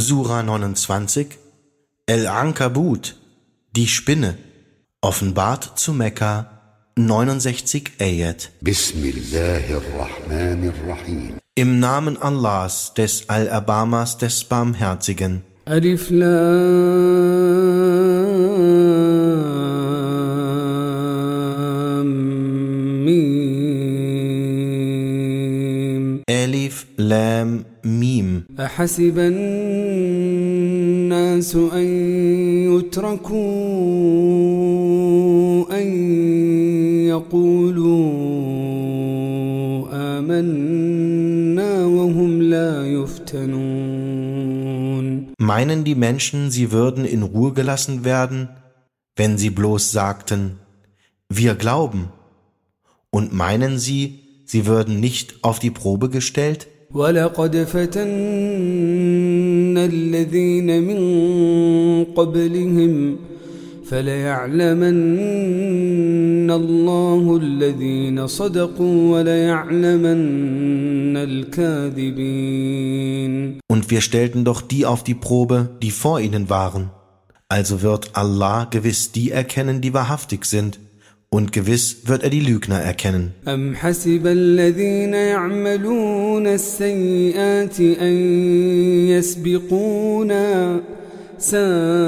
Sura 29, Al-Ankabut, die Spinne, offenbart zu Mekka, 69 Ayat. Bismillahirrahmanirrahim. Im Namen Allahs, des Allerbarmers, des Barmherzigen. Alif Lam Mim. Alif Lam Mim. أحسب الناس أن يتركوا أن يقولوا آمنا وهم لا يفتنون. Meinen die Menschen, sie würden in Ruhe gelassen werden, wenn sie bloß sagten, wir glauben? Und meinen sie, sie würden nicht auf die Probe gestellt? وَلَقَدْ فَتَنَّا الَّذِينَ مِن قَبْلِهِمْ فَلَيَعْلَمَنَّ اللَّهُ الَّذِينَ صَدَقُوا وَلَيَعْلَمَنَّ الْكَاذِبِينَ. Und wir stellten doch die auf die Probe, die vor ihnen waren. Also wird Allah gewiss die erkennen, die wahrhaftig sind. Und gewiss wird er die Lügner erkennen. أَمْ حَسِبَ الَّذِينَ يَعْمَلُونَ السَّيِّئَاتِ أَن يَسْبِقُونَا سَاءَ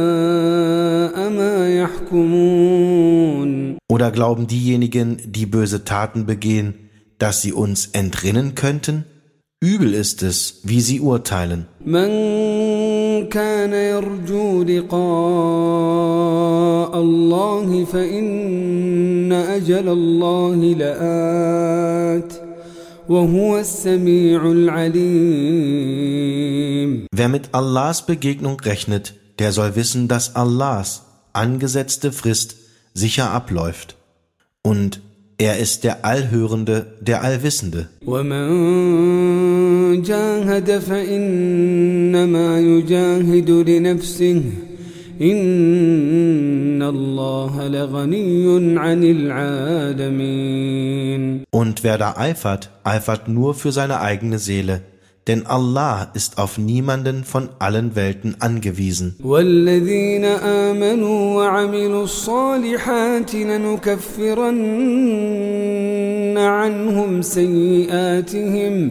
مَا يَحْكُمُونَ. Oder glauben diejenigen, die böse Taten begehen, dass sie uns entrinnen könnten? Übel ist es, wie sie urteilen. مَنْ كَانَ يَرْجُو لِقَاءَ اللَّهِ فَإِنَّ أَجَلَ اللَّهِ لَآتٍ وَهُوَ السَّمِيعُ الْعَلِيمُ. Wer mit Allahs Begegnung rechnet, der soll wissen, dass Allahs angesetzte Frist sicher abläuft. Und er ist der Allhörende, der Allwissende. وَمَنْ جَاهَدَ فَإِنَّمَا يُجَاهِدُ لِنَفْسِهِ إِنَّ اللَّهَ لَغَنِيٌّ عَنِ الْعَالَمِينَ. Und wer da eifert, eifert nur für seine eigene Seele. Denn Allah ist auf niemanden von allen Welten angewiesen. وَالَّذِينَ آمَنُوا وَعَمِلُوا الصَّالِحَاتِ لَنُكَفِّرَنَّ عَنْهُمْ سَيِّئَاتِهِمْ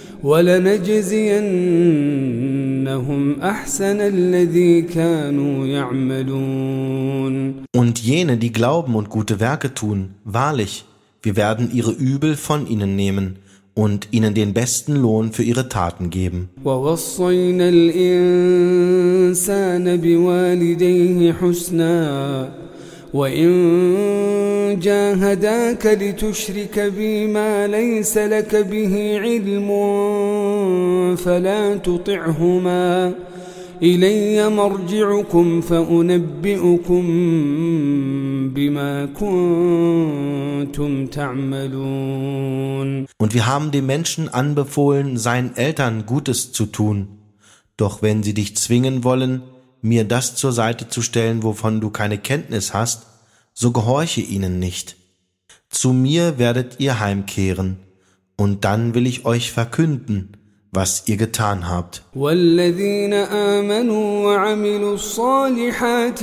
وَلَنَجْزِيَنَّهُمْ أَحْسَنَ الَّذِي كَانُوا يَعْمَلُونَ. Und jene, die glauben und gute Werke tun, wahrlich, wir werden ihre Übel von ihnen nehmen und ihnen den besten Lohn für ihre Taten geben. وَوَصَّيْنَا الْإِنسَانَ بِوَالِدَيْهِ حُسْنًا وَإِن جَاهَدَاكَ لِتُشْرِكَ بِي مَا لَيْسَ لَكَ بِهِ عِلْمٌ فَلَا تُطِعْهُمَا إِلَيَّ مَرْجِعُكُمْ فَأُنَبِّئُكُم بِمَا كُنتُمْ تَعْمَلُونَ. Und wir haben dem Menschen anbefohlen, seinen Eltern Gutes zu tun. Doch wenn sie dich zwingen wollen, mir das zur Seite zu stellen, wovon du keine Kenntnis hast, so gehorche ihnen nicht. Zu mir werdet ihr heimkehren, und dann will ich euch verkünden, was ihr getan habt. وَالَّذِينَ آمَنُوا وَعَمِلُوا الصَّالِحَاتِ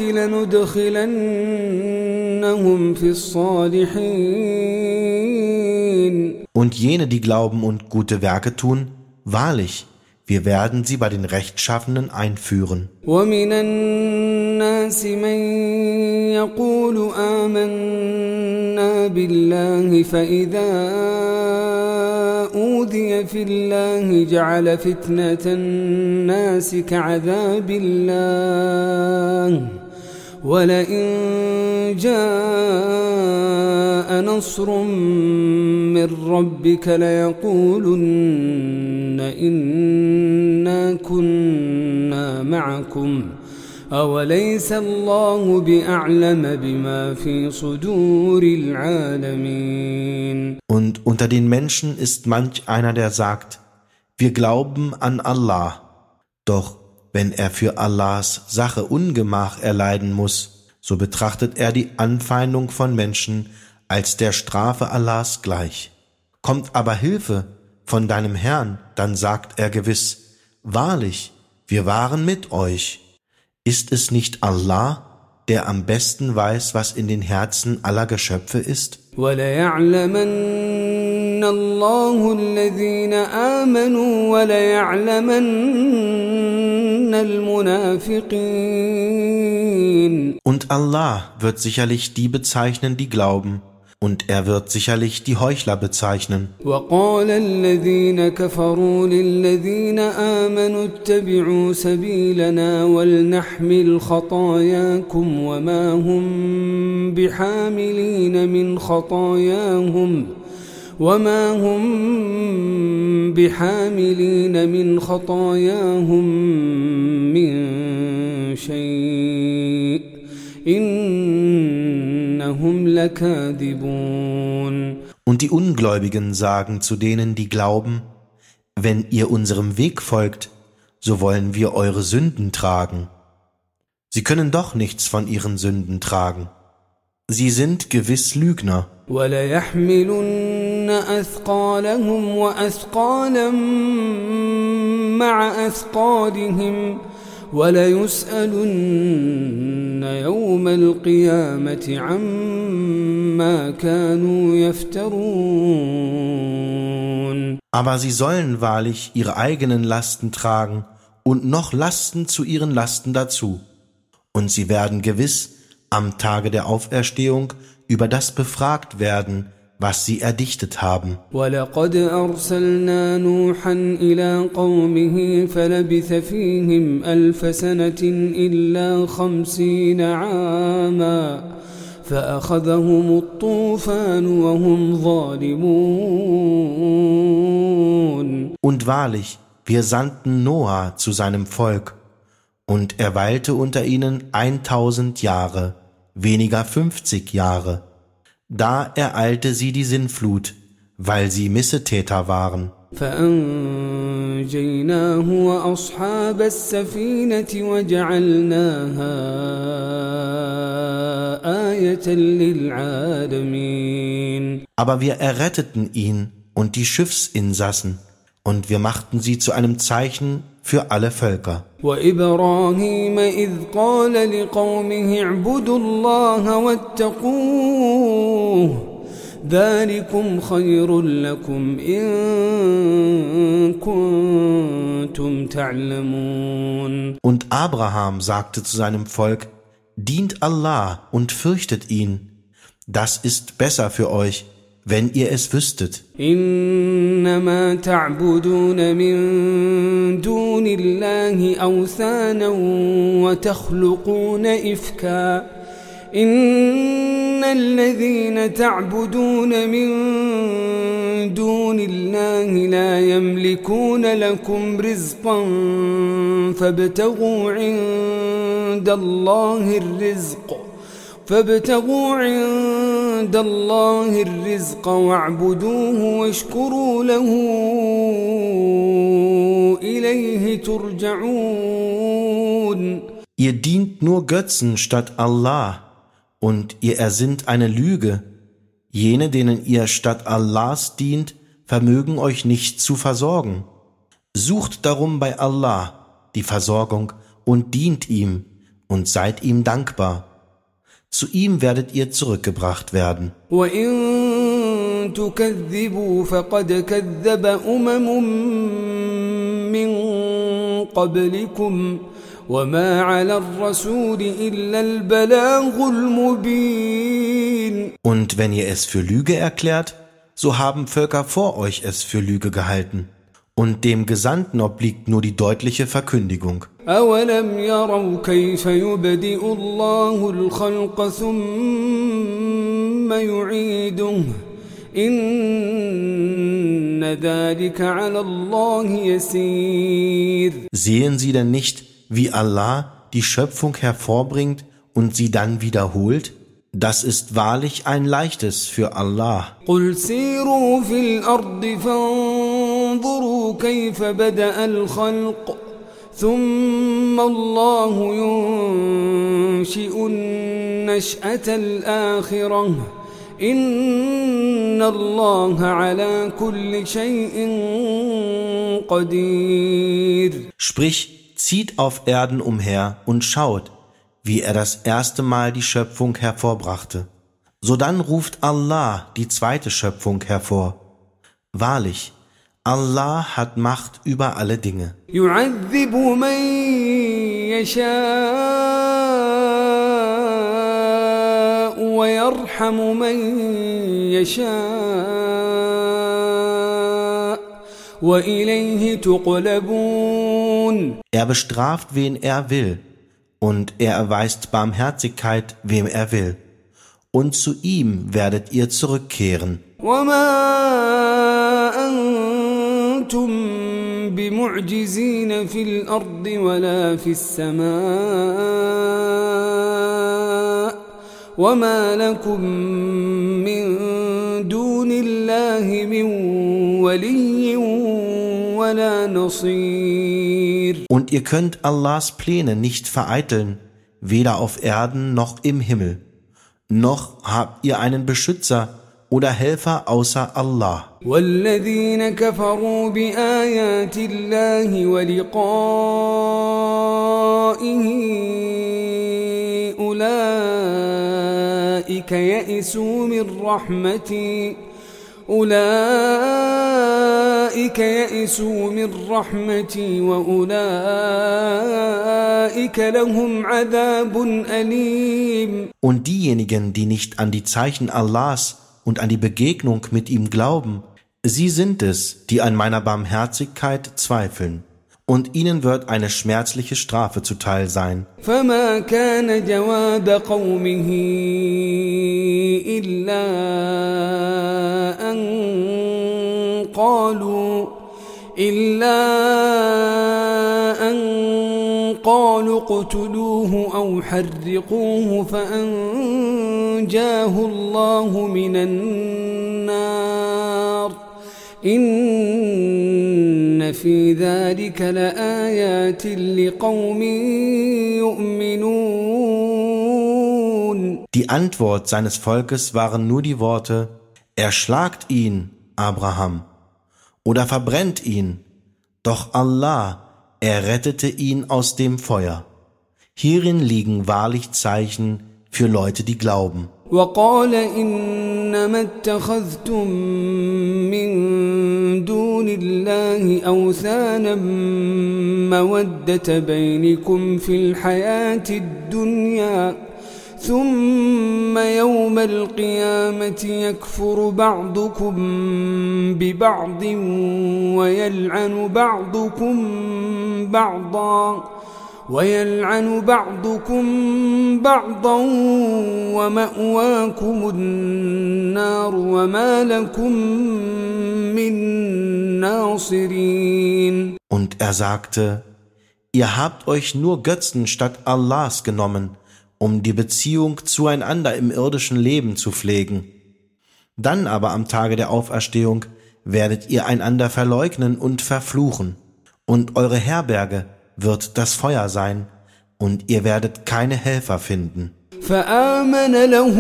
لَنُدْخِلَنَّهُمْ فِي الصَّالِحِينَ. Und jene, die glauben und gute Werke tun, wahrlich, wir werden sie bei den Rechtschaffenen einführen. وَمِنَ النَّاسِ مَن يَقُولُ آمَنَّا بِاللَّهِ فَإِذَا أُوذِيَ فِي اللَّهِ جَعَلَ فِتْنَةَ النَّاسِ كَعَذَابِ اللَّهِ وَلَئِن جَاءَ نَصْرٌ مِّن رَّبِّكَ لَيَقُولُنَّ إِنَّا كُنَّا مَعَكُمْ أَوَلَيْسَ اللَّهُ بِأَعْلَمَ بِمَا فِي صُدُورِ الْعَالَمِينَ. Und unter den Menschen ist manch einer, der sagt, wir glauben an Allah. Doch wenn er für Allahs Sache Ungemach erleiden muss, so betrachtet er die Anfeindung von Menschen als der Strafe Allahs gleich. Kommt aber Hilfe von deinem Herrn, dann sagt er gewiss, wahrlich, wir waren mit euch. Ist es nicht Allah, der am besten weiß, was in den Herzen aller Geschöpfe ist? وَلَيَعْلَمَنَّ اللَّهُ الَّذِينَ آمَنُوا وَلَيَعْلَمَنَّ الْمُنَافِقِينَ. Und Allah wird sicherlich die bezeichnen, die glauben, und er wird sicherlich die Heuchler bezeichnen. وَقَالَ الَّذِينَ كَفَرُوا لِلَّذِينَ آمَنُوا اتَّبِعُوا سَبِيلَنَا وَلْنَحْمِلْ خَطَايَاكُمْ وما هم بحاملين من خطاياهم من شيء إنهم لكاذبون. Und die Ungläubigen sagen zu denen, die glauben, wenn ihr unserem Weg folgt, so wollen wir eure Sünden tragen. Sie können doch nichts von ihren Sünden tragen. Sie sind gewiss Lügner. وَلَيَحْمِلُنَّ أَثْقَالَهُمْ وَأَثْقَالًا مَعَ أَثْقَالِهِمْ وَلَيُسْأَلُنَّ يَوْمَ الْقِيَامَةِ عَمَّا كَانُوا يَفْتَرُونَ. Aber sie sollen wahrlich ihre eigenen Lasten tragen und noch Lasten zu ihren Lasten dazu. Und sie werden gewiss am Tage der Auferstehung über das befragt werden, was sie erdichtet haben. وَلَقَدْ أَرْسَلْنَا نُوحًا إِلَى قَوْمِهِ فَلَبِثَ فِيهِمْ 1000 سَنَةٍ إِلَّا 50 عَامًا فَأَخَذَهُمُ الطُّوفَانُ وَهُمْ ظَالِمُونَ. Und wahrlich, wir sandten Noah zu seinem Volk, und er weilte unter ihnen 1000 Jahre, weniger 50 Jahre. Da ereilte sie die Sintflut, weil sie Missetäter waren. فَأَنْجَيْنَاهُ وَأَصْحَابَ السَّفِينَةِ وَجَعَلْنَاهَا آيَةً لِلْعَالَمِينَ. Aber wir erretteten ihn und die Schiffsinsassen, und wir machten sie zu einem Zeichen für alle Völker. وَإِبْرَاهِيمَ إِذْ قَالَ لِقَوْمِهِ اعْبُدُوا اللَّهَ وَاتَّقُوهُ ذَلِكُمْ خَيْرٌ لَكُمْ إِن كُنتُمْ تَعْلَمُونَ. Und Abraham sagte zu seinem Volk, dient Allah und fürchtet ihn. Das ist besser für euch, wenn ihr es wüsstet. إنما تعبدون من دون الله أوثانا وتخلقون إفكا إن الذين تعبدون من دون الله لا يملكون لكم رزقا فابتغوا عند الله الرزق واعبدوه واشكروا له إليه ترجعون. Ihr dient nur Götzen statt Allah, und ihr ersinnt eine Lüge. Jene, denen ihr statt Allahs dient, vermögen euch nicht zu versorgen. Sucht darum bei Allah die Versorgung und dient ihm und seid ihm dankbar. Zu ihm werdet ihr zurückgebracht werden. وَإِن تُكَذِّبُوا فَقَدْ كَذَّبَ مِن قَبْلِكُمْ وَمَا عَلَى الرَّسُولِ إِلَّا الْبَلَاغُ الْمُبِينُ. Und wenn ihr es für Lüge erklärt, so haben Völker vor euch es für Lüge gehalten. Und dem Gesandten obliegt nur die deutliche Verkündigung. أَوَلَمْ يَرَوْا كَيْفَ يُبْدِئُ اللَّهُ الْخَلْقَ ثُمَّ يُعِيدُهُ إِنَّ ذَلِكَ عَلَى اللَّهِ يَسِيرٌ. Sehen sie denn nicht, wie Allah die Schöpfung hervorbringt und sie dann wiederholt? Das ist wahrlich ein Leichtes für Allah. قُلْ سِيرُوا فِي الْأَرْضِ فَانظُرُوا كَيْفَ بَدَأَ الْخَلْقَ ثُمَّ اللَّهُ يُنشِئُ النَّشْأَةَ الْآخِرَةَ إِنَّ اللَّهَ عَلَى كُلِّ شَيْءٍ قَدِيرٌ. Sprich, zieht auf Erden umher und schaut, wie er das erste Mal die Schöpfung hervorbrachte. Sodann ruft Allah die zweite Schöpfung hervor. Wahrlich, Allah hat Macht über alle Dinge. يعذب من يشاء ويرحم من يشاء وإليه تقلبون. Er bestraft, wen er will, und er erweist Barmherzigkeit, wem er will. Und zu ihm werdet ihr zurückkehren. وما أنتم بمعجزين في الأرض ولا في السماء وما لكم من دون الله من ولي ولا نصير. Und ihr könnt Allahs Pläne nicht vereiteln, weder auf Erden noch im Himmel. Noch habt ihr einen Beschützer oder Helfer außer Allah. والذين كفروا بآيات الله ولقائه أولئك يئسوا من رحمتي وأولئك لهم عذاب أليم. Und diejenigen, die nicht an die Zeichen Allahs und an die Begegnung mit ihm glauben, sie sind es, die an meiner Barmherzigkeit zweifeln. Und ihnen wird eine schmerzliche Strafe zuteil sein. فما كان جواب قومه إلا أن قالوا اقتلوه أو حرقوه فأنجاه الله من النار إن في ذلك لآيات لقوم يؤمنون. Die Antwort seines Volkes waren nur die Worte: Erschlagt ihn, Abraham, oder verbrennt ihn. Doch Allah errettete ihn aus dem Feuer. Hierin liegen wahrlich Zeichen für Leute, die glauben. وقال إنما اتخذتم من دون الله أوثانا مودة بينكم في الحياة الدنيا ثم يوم القيامة يكفر بعضكم ببعض ويلعن بعضكم بعضا ومأواكم النار وما لكم من ناصرين. Und er sagte: Ihr habt euch nur Götzen statt Allahs genommen, um die Beziehung zueinander im irdischen Leben zu pflegen. Dann aber am Tage der Auferstehung werdet ihr einander verleugnen und verfluchen, und eure Herberge wird das Feuer sein, und ihr werdet keine Helfer finden. فآمن له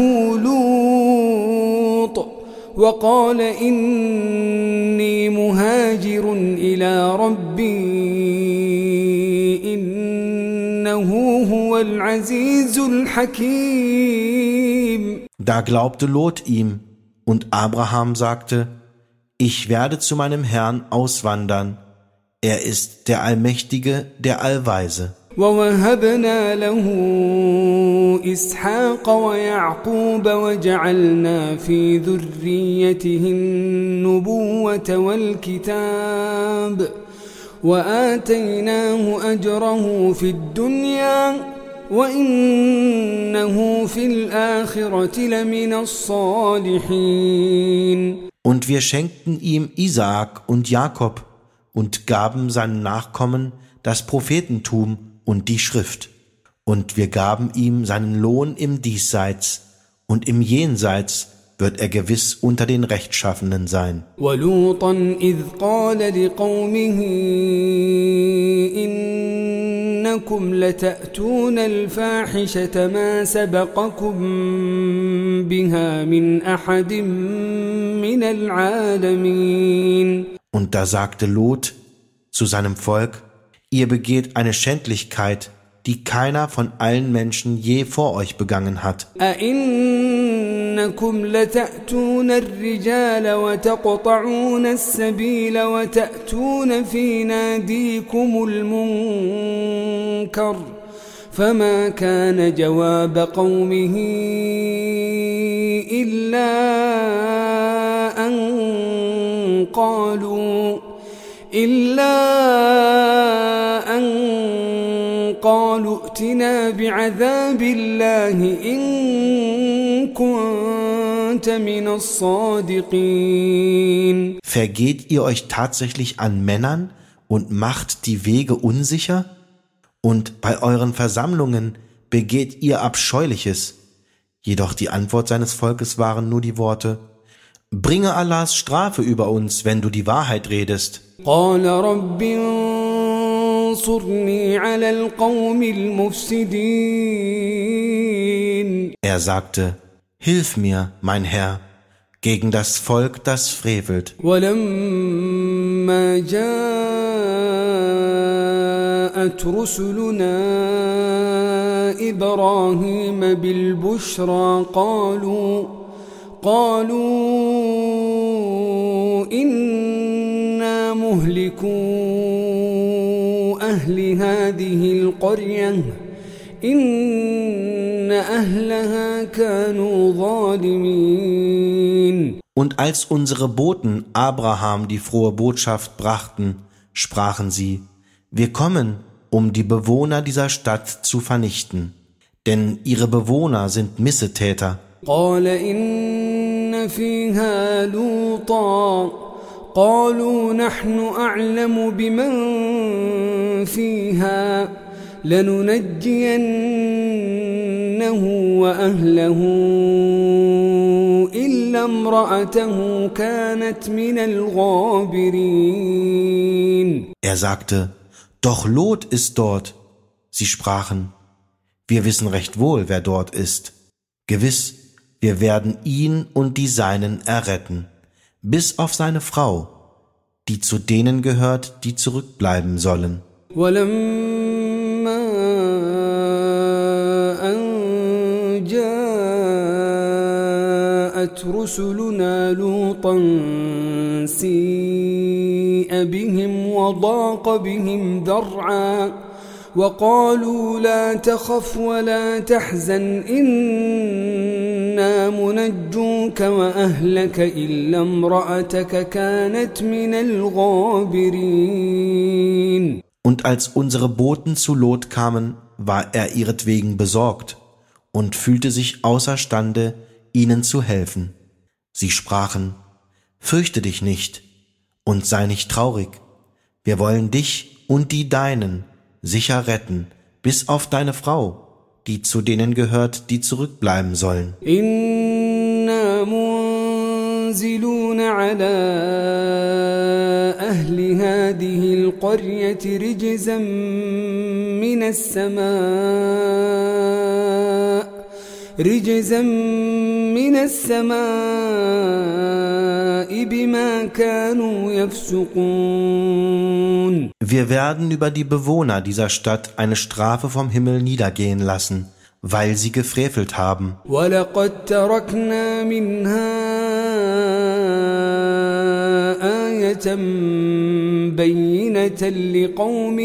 لوط وقال إني مهاجر إلى ربي إنه هو العزيز الحكيم. Da glaubte Lot ihm, und Abraham sagte: Ich werde zu meinem Herrn auswandern. Er ist der Allmächtige, der Allweise. ووهبنا له إسحاق ويعقوب وجعلنا في ذريته النبوة والكتاب وآتيناه أجره في الدنيا وإنه في الآخرة لمن الصالحين. Und wir schenkten ihm Isaak und Jakob und gaben seinen Nachkommen das Prophetentum und die Schrift. Und wir gaben ihm seinen Lohn im Diesseits, und im Jenseits wird er gewiss unter den Rechtschaffenen sein. وَلُوطًا إِذْ قَالَ لِقَوْمِهِ إِنَّكُمْ لَتَأْتُونَ الْفَاحِشَةَ مَا سَبَقَكُمْ بِهَا مِنْ أَحَدٍ مِنَ الْعَالَمِينَ. Und da sagte Lot zu seinem Volk: Ihr begeht eine Schändlichkeit, die keiner von allen Menschen je vor euch begangen hat. أئنكم لتأتون الرجال وتقطعون السبيل وتأتون في ناديكم المنكر فما كان جواب قومه إلا أن قالوا ائتنا بعذاب الله إن كنت من الصادقين. Vergeht ihr euch tatsächlich an Männern und macht die Wege unsicher? Und bei euren Versammlungen begeht ihr Abscheuliches. Jedoch die Antwort seines Volkes waren nur die Worte: Bringe Allahs Strafe über uns, wenn du die Wahrheit redest. قال رب انصرني على القوم المفسدين. Er sagte: Hilf mir, mein Herr, gegen das Volk, das frevelt. ولما جاءت رسلنا إبراهيم بالبشرى قالوا إنا مهلكو أهل هذه القرية إن أهلها كانوا ظالمين. Und als unsere Boten Abraham die frohe Botschaft brachten, sprachen sie: Wir kommen, um die Bewohner dieser Stadt zu vernichten, denn ihre Bewohner sind Missetäter. قال إن فيها لوطا قالوا نحن أعلم بمن فيها لننجينه وأهله إلا امرأته كانت من الغابرين. Er sagte: Doch Lot ist dort. Sie sprachen: Wir wissen recht wohl, wer dort ist. Gewiss, wir werden ihn und die Seinen erretten, bis auf seine Frau, die zu denen gehört, die zurückbleiben sollen. ولما أن جاءت رسلنا لوطا سيء بهم وضاق بهم ذرعا وقالوا لا تخف ولا تحزن إنا منجوك وأهلك إلا امرأتك كانت من الغابرين. Und als unsere Boten zu Lot kamen, war er ihretwegen besorgt und fühlte sich außerstande, ihnen zu helfen. Sie sprachen: Fürchte dich nicht und sei nicht traurig. Wir wollen dich und die Deinen sicher retten, bis auf deine Frau, die zu denen gehört, die zurückbleiben sollen. Inna munziluna ala ahli hadhihi al-qaryati rijzan min as-samaa'i bima kanu yafsuqun. Wir werden über die Bewohner dieser Stadt eine Strafe vom Himmel niedergehen lassen, weil sie gefrevelt haben. وَلَقَدْ تَرَكْنَا مِنْهَا آيَةً بَيِّنَةً لِقَوْمٍ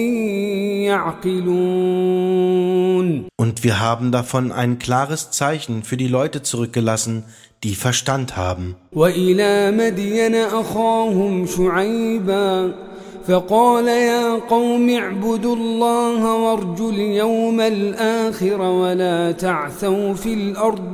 يَعْقِلُونَ. Und wir haben davon ein klares Zeichen für die Leute zurückgelassen, die Verstand haben. وَإِلَى مَدْيَنَ أَخَاهُمْ شُعَيْبًا فقال يا قوم اعبدوا الله وارجوا اليوم الآخر ولا تعثوا في الأرض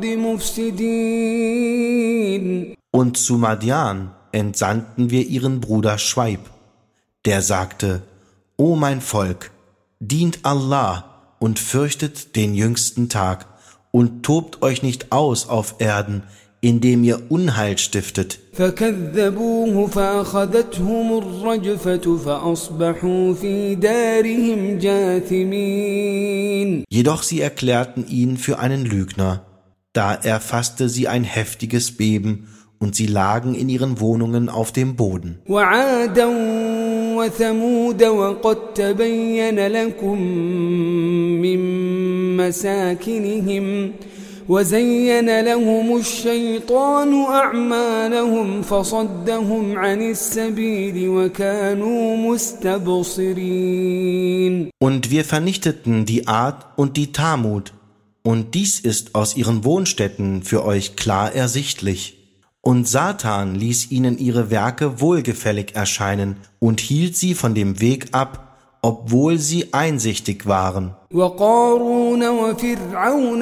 مفسدين. Und zu Madian entsandten wir ihren Bruder Schweib. Der sagte: O mein Volk, dient Allah und fürchtet den jüngsten Tag und tobt euch nicht aus auf Erden, indem ihr Unheil stiftet. فكذبوه فأخذتهم الرجفة فأصبحوا في دارهم جاثمين. Jedoch sie erklärten ihn für einen Lügner. Da erfasste sie ein heftiges Beben und sie lagen in ihren Wohnungen auf dem Boden. وعادا وثمود وقد تبين لكم من مساكنهم وزين لهم الشيطان أعمالهم فصدهم عن السبيل وكانوا مستبصرين. Und wir vernichteten die Ad und die Thamud, und dies ist aus ihren Wohnstätten für euch klar ersichtlich. Und Satan ließ ihnen ihre Werke wohlgefällig erscheinen und hielt sie von dem Weg ab, obwohl sie einsichtig waren. وقارون وفرعون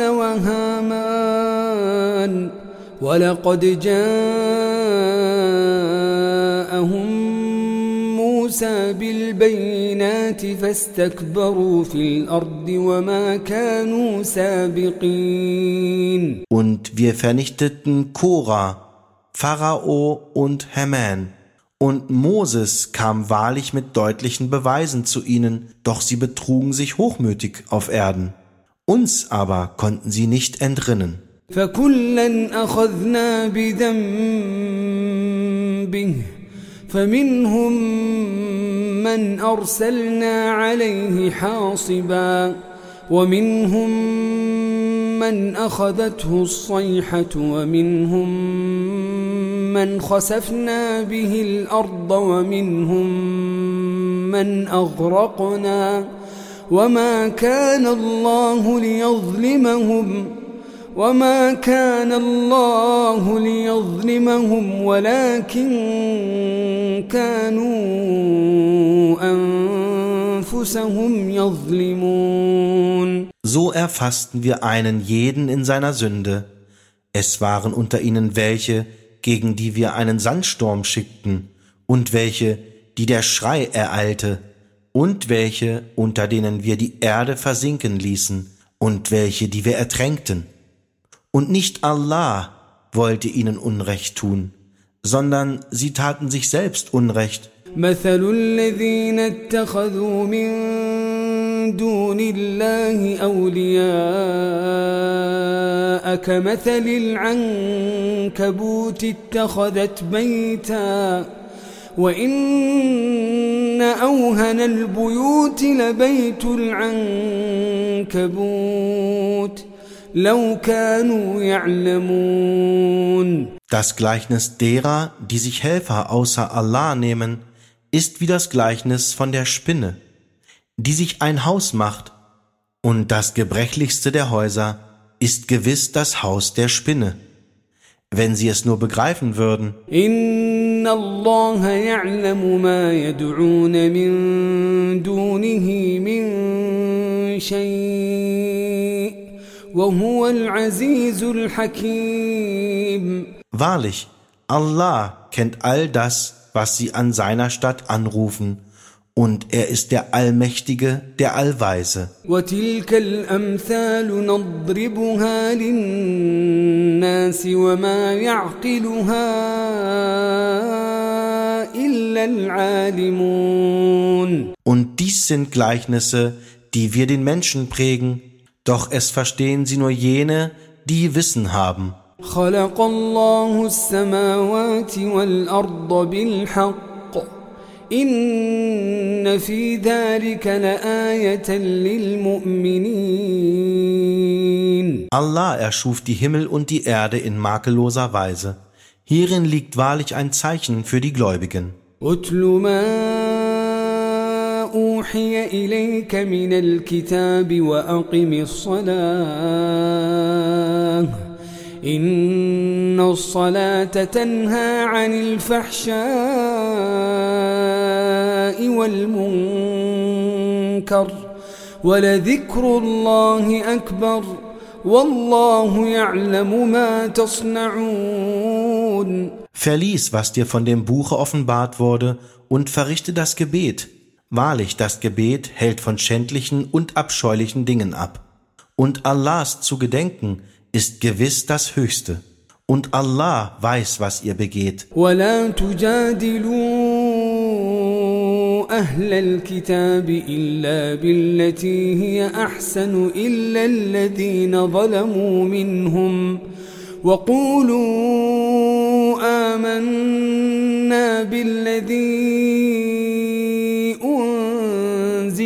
وهامان ولقد جاءهم موسى بالبينات فاستكبروا في الأرض وما كانوا سابقين. Und wir vernichteten Korah, Pharao und Haman. Und Moses kam wahrlich mit deutlichen Beweisen zu ihnen, doch sie betrugen sich hochmütig auf Erden. Uns aber konnten sie nicht entrinnen. فكلا أخذنا بذنبه فمنهم من أرسلنا عليه حاصبا ومنهم من أخذته الصيحة ومنهم من خسفنا به الأرض ومنهم من أغرقنا وما كان الله ليظلمهم ولكن كانوا أنفسهم يظلمون. So erfassten wir einen jeden in seiner Sünde. Es waren unter ihnen welche, gegen die wir einen Sandsturm schickten, und welche, die der Schrei ereilte, und welche, unter denen wir die Erde versinken ließen, und welche, die wir ertränkten. Und nicht Allah wollte ihnen Unrecht tun, sondern sie taten sich selbst Unrecht. مثل الذين اتخذوا من دون الله أولياء كمثل العنكبوت اتخذت بيتا وإن أوهن البيوت لبيت العنكبوت لو كانوا يعلمون. Das Gleichnis derer, die sich Helfer außer Allah nehmen, ist wie das Gleichnis von der Spinne, die sich ein Haus macht, und das gebrechlichste der Häuser ist gewiss das Haus der Spinne. Wenn sie es nur begreifen würden. Inna Allah ya'lamu ma yad'un min dunihi min shay' wa huwa al-azizul hakim. Wahrlich, Allah kennt all das, was sie an seiner Statt anrufen, und er ist der Allmächtige, der Allweise. وَتِلْكَ الْأَمْثَالُ نَضْرِبُهَا لِلنَّاسِ وَمَا يَعْقِلُهَا إِلَّا الْعَالِمُونَ. Und dies sind Gleichnisse, die wir den Menschen prägen, doch es verstehen sie nur jene, die Wissen haben. خلق الله السماوات والأرض بالحق إن في ذلك لآية للمؤمنين. Allah erschuf die Himmel und die Erde in makelloser Weise. Hierin liegt wahrlich ein Zeichen für die Gläubigen. أتل ما أوحي إليك من الكتاب وأقم الصلاة إن الصلاة تنهى عن الفحشاء والمنكر ولذكر الله أكبر والله يعلم ما تصنعون. Verlies, was dir von dem Buche offenbart wurde, und verrichte das Gebet. Wahrlich, das Gebet hält von schändlichen und abscheulichen Dingen ab. Und Allahs zu gedenken ist gewiss das Höchste. Und Allah weiß, was ihr begeht. وَلَا تُجَادِلُوا أَهْلَ الْكِتَابِ إِلَّا بِالَّتِي هِيَ أَحْسَنُ إِلَّا الَّذِينَ ظَلَمُوا مِنْهُمْ وَقُولُوا آمَنَّا بِالَّذِي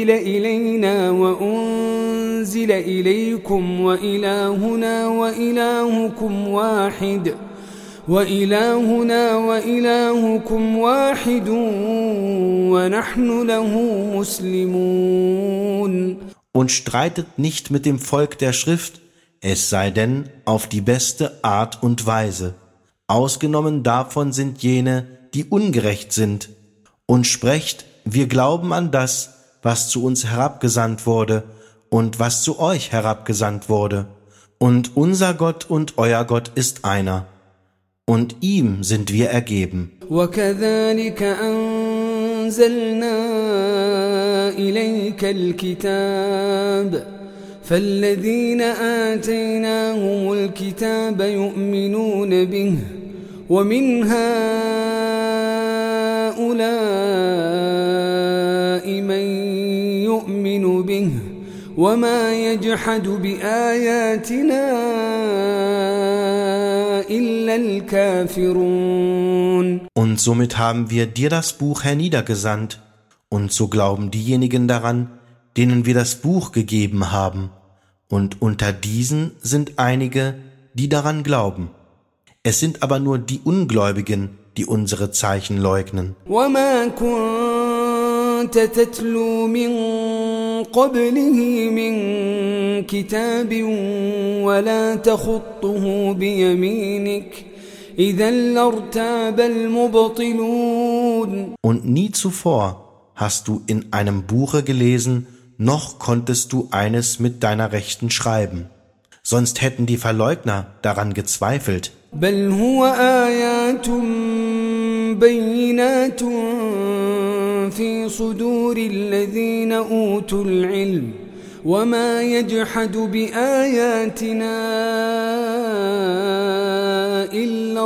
أنزل إلينا وأنزل إليكم وإلهنا وإلهكم واحد ونحن له مسلمون. Und streitet nicht mit dem Volk der Schrift, es sei denn auf die beste Art und Weise. Ausgenommen davon sind jene, die ungerecht sind. Und sprecht, wir glauben an das, was zu uns herabgesandt wurde und was zu euch herabgesandt wurde. Und unser Gott und euer Gott ist einer. Und ihm sind wir ergeben. وَكَذَلِكَ أَنزَلْنَا إِلَيْكَ الْكِتَابَ فَالَّذِينَ آتَيْنَاهُمُ الْكِتَابَ يُؤْمِنُونَ بِهِ وَمِنْ هَؤُلَاءِ مَنْ يُؤْمِنُ بِهِ وَمَا يَجْحَدُ بِآيَاتِنَا إِلَّا الْكَافِرُونَ. Und somit haben wir dir das Buch herniedergesandt, und so glauben diejenigen daran, denen wir das Buch gegeben haben, und unter diesen sind einige, die daran glauben. Es sind aber nur die Ungläubigen, die unsere Zeichen leugnen. وَمَا كُنْتَ تَتْلُو مِنْ قَبْلِهِ مِنْ كِتَابٍ وَلَا تَخُطُّهُ بِيَمِينِكَ إِذًا لَارْتَابَ الْمُبْطِلُونَ. Und nie zuvor hast du in einem Buche gelesen, noch konntest du eines mit deiner Rechten schreiben. Sonst hätten die Verleugner daran gezweifelt. بل هو آيات بينات في صدور الذين أوتوا العلم وما يجحد بآياتنا إلا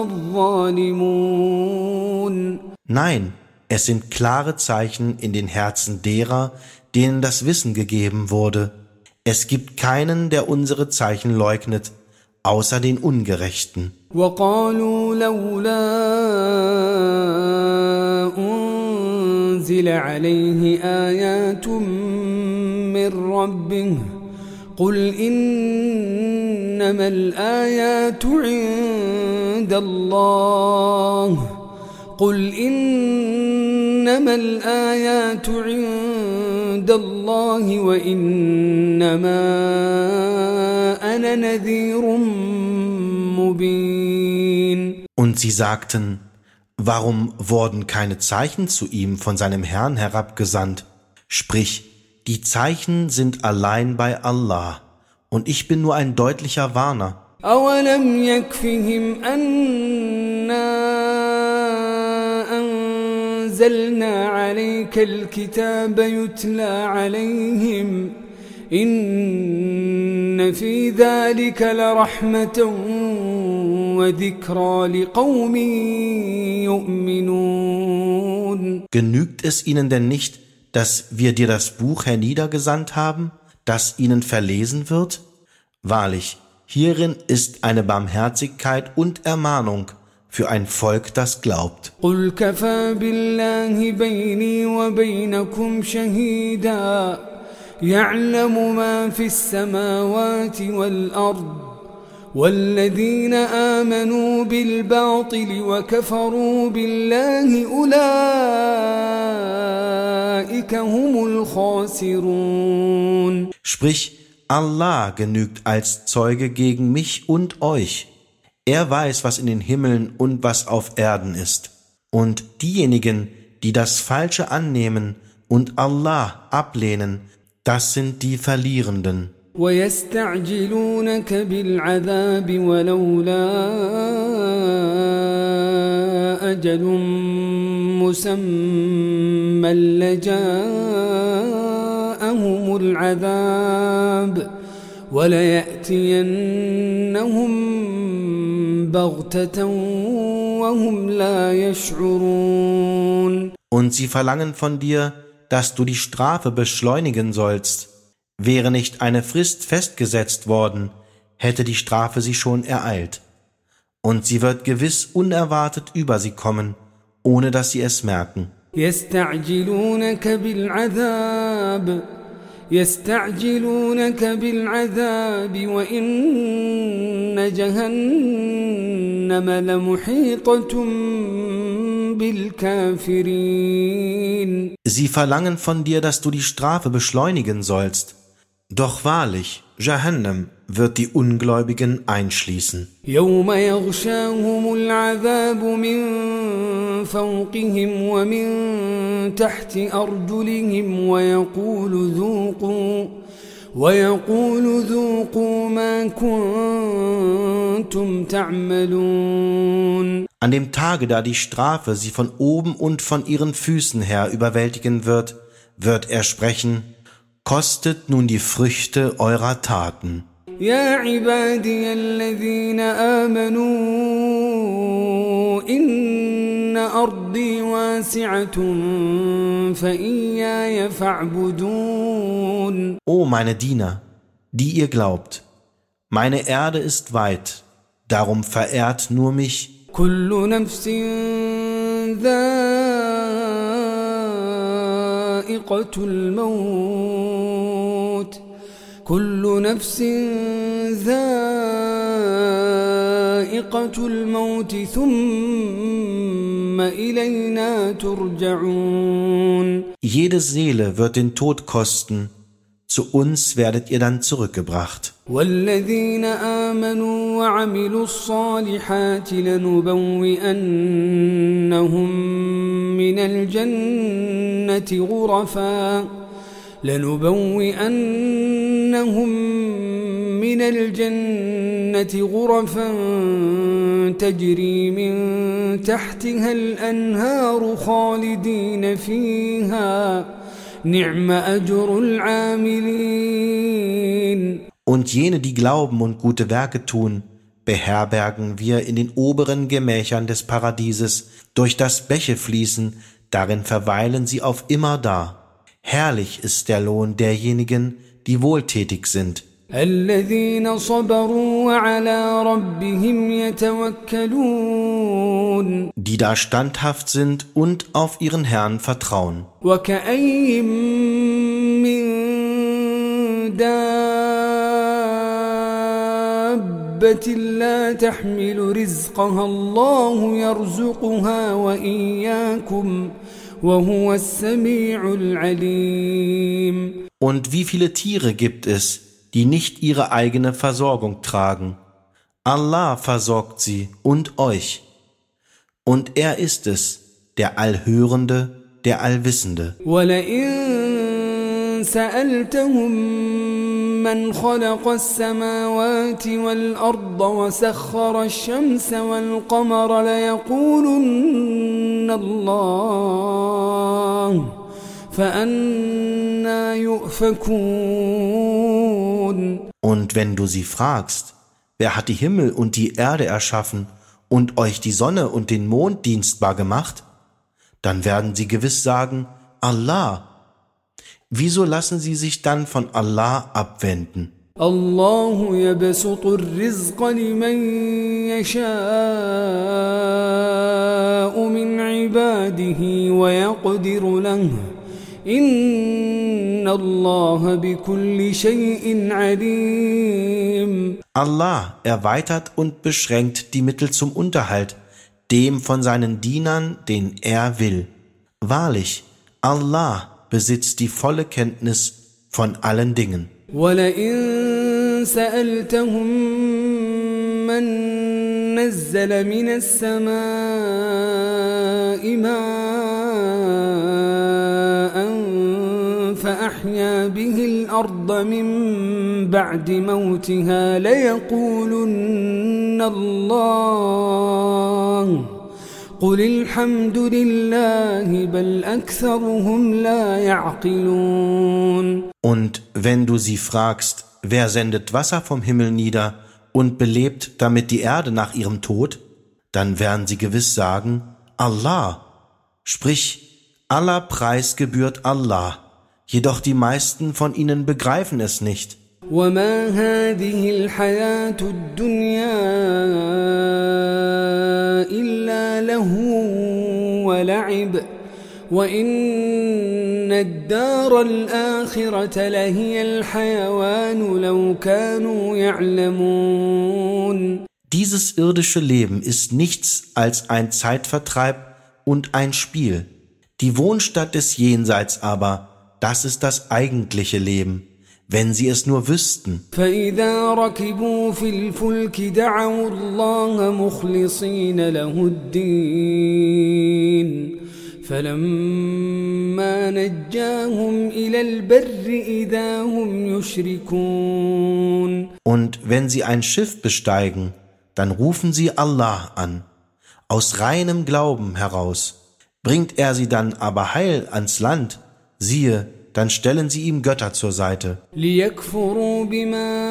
الظالمون. Nein, es sind klare Zeichen in den Herzen derer, denen das Wissen gegeben wurde. Es gibt keinen, der unsere Zeichen leugnet, außer den Ungerechten. وقالوا لولا أنزل عليه آيات من ربه قل إنما الآيات عند الله وإنما أنا نذير مبين. Und sie sagten, warum wurden keine Zeichen zu ihm von seinem Herrn herabgesandt? Sprich, die Zeichen sind allein bei Allah, und ich bin nur ein deutlicher Warner. أَوَلَمْ يَكْفِهِمْ أَنَّا أَنزَلْنَا عَلَيْكَ الْكِتَابَ يُتْلَى عَلَيْهِمْ إِنَّ فِي ذَلِكَ لَرَحْمَةً وَذِكْرَى لِقَوْمٍ يُؤْمِنُونَ. Genügt es ihnen denn nicht, dass wir dir das Buch herniedergesandt haben, das ihnen verlesen wird? Wahrlich, hierin ist eine Barmherzigkeit und Ermahnung für ein Volk, das glaubt. قُلْ كَفَى بِاللَّهِ بَيْنِي وَبَيْنَكُمْ شَهِيدًا يَعْلَمُ مَا فِي السَّمَاوَاتِ وَالْأَرْضِ وَالَّذِينَ آمَنُوا بِالْبَاطِلِ وَكَفَرُوا بِاللَّهِ أُولَئِكَ هُمُ الْخَاسِرُونَ. Sprich, Allah genügt als Zeuge gegen mich und euch. Er weiß, was in den Himmeln und was auf Erden ist. Und diejenigen, die das Falsche annehmen und Allah ablehnen, das sind die Verlierenden. وَيَسْتَعْجِلُونَكَ بِالْعَذَابِ وَلَوْلَا أَجَلٌ مُّسَمًّى لَّجَاءَهُمُ الْعَذَابُ وَلَيَأْتِيَنَّهُم بَغْتَةً وَهُمْ لَا يَشْعُرُونَ. Und sie verlangen von dir, dass du die Strafe beschleunigen sollst. Wäre nicht eine Frist festgesetzt worden, hätte die Strafe sie schon ereilt. Und sie wird gewiss unerwartet über sie kommen, ohne dass sie es merken. يَسْتَعْجِلُونَكَ بِالْعَذَابِ العذاب يستعجلونك بالعذاب وإن جهنم لمحيطة بالكافرين. Sie verlangen von dir, dass du die Strafe beschleunigen sollst. Doch wahrlich, Jahannam wird die Ungläubigen einschließen. يوم يغشاهم العذاب من فوقهم ومن تحت أرجلهم ويقول ذوقوا ما كنتم تعملون. An dem Tage, da die Strafe sie von oben und von ihren Füßen her überwältigen wird, wird er sprechen: Kostet nun die Früchte eurer Taten. يا عبادي الذين آمنوا إن أرضي واسعة فإياي فاعبدون. O meine Diener, die ihr glaubt, meine Erde ist weit, darum verehrt nur mich. كل نفس ذائقة الموت كل نفس ذائقة الموت ثم إلينا ترجعون. Jede Seele wird den Tod kosten, zu uns werdet ihr dann zurückgebracht. والذين آمنوا وعملوا الصالحات لنبوئنهم من الجنة غرفا تجري من تحتها الأنهار خالدين فيها نعم أجر العاملين. Und jene, die glauben und gute Werke tun, beherbergen wir in den oberen Gemächern des Paradieses, durch das Bäche fließen, darin verweilen sie auf immerdar. Herrlich ist der Lohn derjenigen, die wohltätig sind. الذين صبروا وعلى ربهم يتوكلون. Die da standhaft sind und auf ihren Herrn vertrauen. وكأين من دابة لا تحمل رزقها الله يرزقها وإياكم وهو السميع العليم. Und wie viele Tiere gibt es, die nicht ihre eigene Versorgung tragen? Allah versorgt sie und euch. Und er ist es, der Allhörende, der Allwissende. وَلَئِن سَأَلْتَهُم مَّنْ خَلَقَ السَّمَاوَاتِ وَالْأَرْضَ وَسَخَّرَ الشَّمْسَ وَالْقَمَرَ لَيَقُولُنَّ اللَّهُ فَأَنَّى يُؤْفَكُونَ. Und wenn du sie fragst, wer hat die Himmel und die Erde erschaffen und euch die Sonne und den Mond dienstbar gemacht? Dann werden sie gewiss sagen, Allah. Wieso lassen sie sich dann von Allah abwenden? الله يبسط الرزق لمن يشاء من عباده ويقدر له إن الله بكل شيء عليم. Allah erweitert und beschränkt die Mittel zum Unterhalt, dem von seinen Dienern, den er will. Wahrlich, Allah besitzt die volle Kenntnis von allen Dingen. وَلَئِن سَأَلْتَهُم مَّن نَّزَّلَ مِنَ السَّمَاءِ مَاءً فَأَحْيَا بِهِ الْأَرْضَ مِن بَعْدِ مَوْتِهَا لَيَقُولُنَّ اللَّهُ قُلِ الْحَمْدُ لِلَّهِ بَلْ أَكْثَرُهُمْ لَا يَعْقِلُونَ. Und wenn du sie fragst, wer sendet Wasser vom Himmel nieder und belebt damit die Erde nach ihrem Tod, dann werden sie gewiss sagen, Allah. Sprich, aller Preis gebührt Allah, jedoch die meisten von ihnen begreifen es nicht. وَمَا هَٰذِهِ الْحَيَاةُ الدُّنْيَا إِلَّا لَهْوٌ وَلَعِبٌ وَإِنَّ الدار الآخرة لهي الحيوان لو كانوا يعلمون. Dieses irdische Leben ist nichts als ein Zeitvertreib und ein Spiel. Die Wohnstatt des Jenseits aber, das ist das eigentliche Leben, wenn sie es nur wüssten. فإذا ركبوا في الفلك دعوا الله مخلصين له الدين فلما نجاهم إلى البر إذا هم يشركون. Und wenn sie ein Schiff besteigen, dann rufen sie Allah an, aus reinem Glauben heraus. Bringt er sie dann aber heil ans Land, siehe, dann stellen sie ihm Götter zur Seite. ليكفروا بما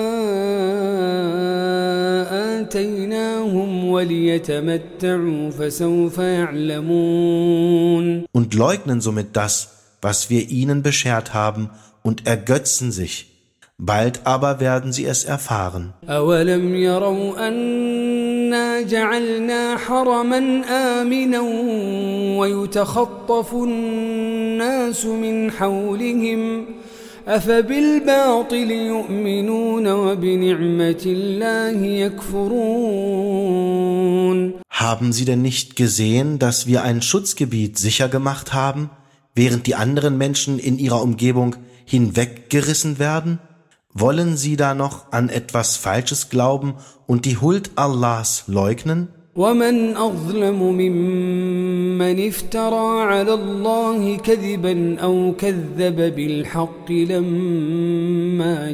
آتيناهم وليتمتعوا فسوف يعلمون. Und leugnen somit das, was wir ihnen beschert haben, und ergötzen sich. Bald aber werden sie es erfahren. أولم يروا أنا جعلنا حرما آمنا ويتخطف الناس من حولهم أفبالباطل يؤمنون وبنعمة الله يكفرون. Haben sie denn nicht gesehen, dass wir ein Schutzgebiet sicher gemacht haben, während die anderen Menschen in ihrer Umgebung hinweggerissen werden? Wollen sie da noch an etwas Falsches glauben und die Huld Allahs leugnen? ومن أظلم ممن افترى على الله كذبا أو كذب بالحق لما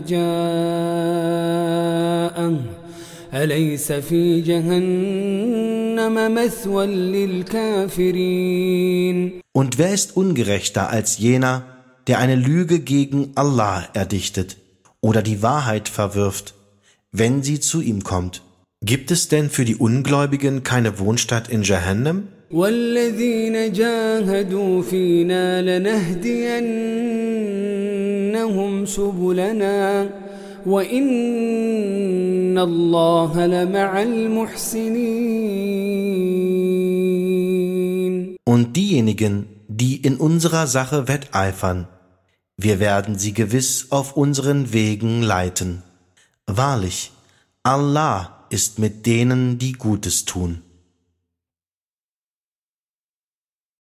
جاءه أليس في جهنم مثوى للكافرين. Und wer ist ungerechter als jener, der eine Lüge gegen Allah erdichtet oder die Wahrheit verwirft, wenn sie zu ihm kommt? Gibt es denn für die Ungläubigen keine Wohnstatt in Jahannam? والذين جاهدوا فينا لنهدينهم سبلنا وإن الله لمع المحسنين. Und diejenigen, die in unserer Sache wetteifern, wir werden sie gewiss auf unseren Wegen leiten. Wahrlich, Allah ist mit denen, die Gutes tun.